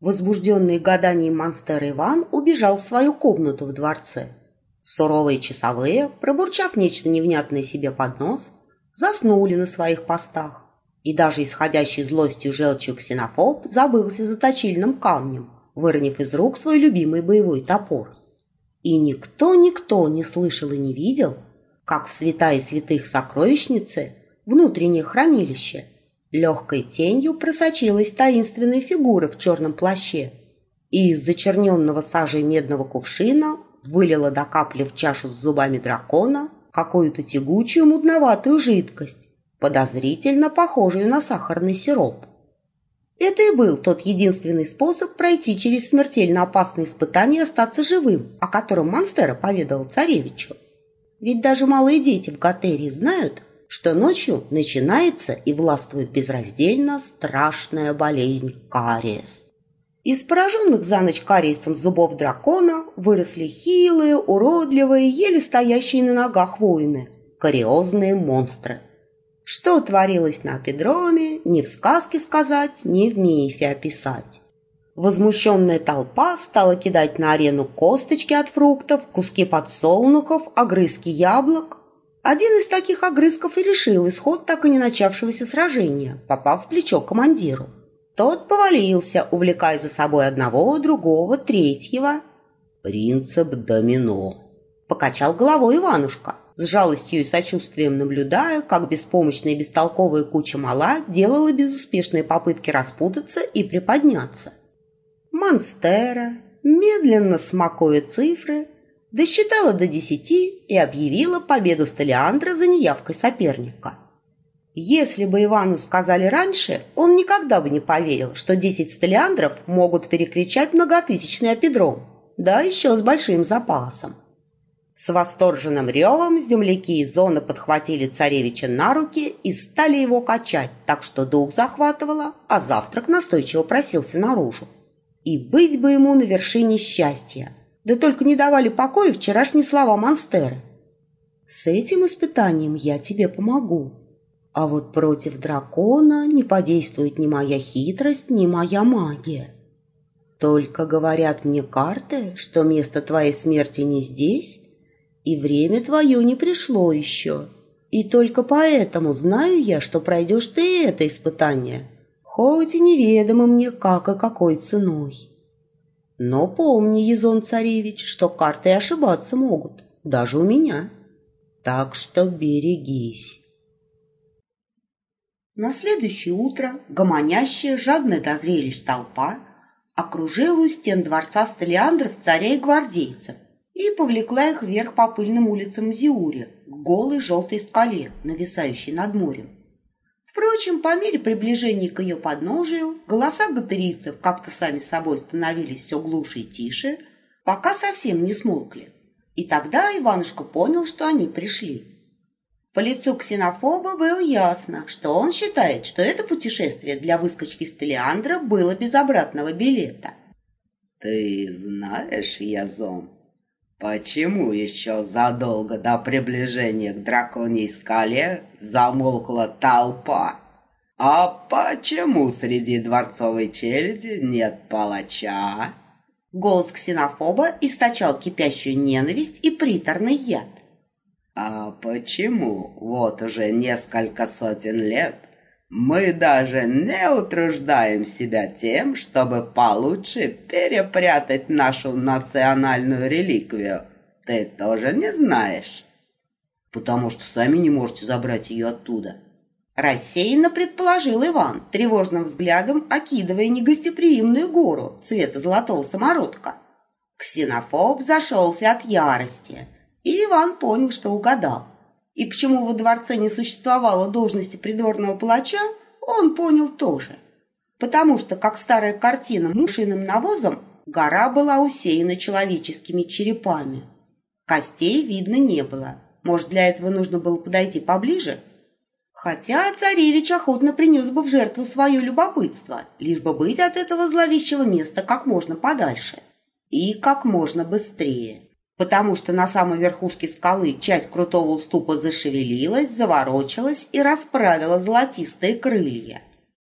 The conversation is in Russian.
Возбужденный гаданием Монстер Иван убежал в свою комнату в дворце. Суровые часовые, пробурчав нечто невнятное себе под нос, заснули на своих постах, и даже исходящий злостью желчью Ксенофоб забылся за точильным камнем, выронив из рук свой любимый боевой топор. И никто не слышал и не видел, как в святая святых сокровищнице, внутреннее хранилище, легкой тенью просочилась таинственная фигура в черном плаще и из зачерненного сажей медного кувшина вылила до капли в чашу с зубами дракона какую-то тягучую мутноватую жидкость, подозрительно похожую на сахарный сироп. Это и был тот единственный способ пройти через смертельно опасные испытания и остаться живым, о котором Монстера поведал царевичу. Ведь даже малые дети в Готерии знают, что ночью начинается и властвует безраздельно страшная болезнь кариес. Из пораженных за ночь кариесом зубов дракона выросли хилые, уродливые, еле стоящие на ногах воины, кариозные монстры. Что творилось на аппидроме, ни в сказке сказать, ни в мифе описать. Возмущенная толпа стала кидать на арену косточки от фруктов, куски подсолнухов, огрызки яблок. Один из таких огрызков и решил исход так и не начавшегося сражения, попав в плечо командиру. Тот повалился, увлекая за собой одного, другого, третьего. «Принцип домино», — покачал головой Иванушка, с жалостью и сочувствием наблюдая, как беспомощная и бестолковая куча мала делала безуспешные попытки распутаться и приподняться. Монстера, медленно смакуя цифры, досчитала до 10 и объявила победу Столиандра за неявкой соперника. Если бы Ивану сказали раньше, он никогда бы не поверил, что 10 Столиандров могут перекричать многотысячный аппидром, да еще с большим запасом. С восторженным ревом земляки из зоны подхватили царевича на руки и стали его качать, так что дух захватывало, а завтрак настойчиво просился наружу. И быть бы ему на вершине счастья, да только не давали покоя вчерашние слова Монстеры. «С этим испытанием я тебе помогу. А вот против дракона не подействует ни моя хитрость, ни моя магия. Только говорят мне карты, что место твоей смерти не здесь, и время твое не пришло еще. И только поэтому знаю я, что пройдешь ты это испытание, хоть и неведомо мне как и какой ценой. Но помни, Езон-царевич, что карты ошибаться могут, даже у меня. Так что берегись». На следующее утро гомонящая, жадная до зрелищ толпа окружила у стен дворца Столиандров царя и гвардейцев и повлекла их вверх по пыльным улицам Мзиури к голой желтой скале, нависающей над морем. Впрочем, по мере приближения к ее подножию голоса готерийцев как-то сами собой становились все глуше и тише, пока совсем не смолкли. И тогда Иванушка понял, что они пришли. По лицу Ксенофоба было ясно, что он считает, что это путешествие для выскочки Столиандра было без обратного билета. «Ты знаешь, Язон, почему еще задолго до приближения к драконьей скале замолкла толпа? А почему среди дворцовой челяди нет палача?» Голос Ксенофоба источал кипящую ненависть и приторный яд. «А почему вот уже несколько сотен лет мы даже не утруждаем себя тем, чтобы получше перепрятать нашу национальную реликвию? Ты тоже не знаешь?» «Потому что сами не можете забрать ее оттуда», — рассеянно предположил Иван, тревожным взглядом окидывая негостеприимную гору цвета золотого самородка. Ксенофоб зашелся от ярости, и Иван понял, что угадал. И почему во дворце не существовало должности придворного палача, он понял тоже. Потому что, как старая картина мушиным навозом, гора была усеяна человеческими черепами. Костей видно не было. Может, для этого нужно было подойти поближе? Хотя царевич охотно принес бы в жертву свое любопытство, лишь бы быть от этого зловещего места как можно подальше и как можно быстрее. Потому что на самой верхушке скалы часть крутого уступа зашевелилась, заворочилась и расправила золотистые крылья.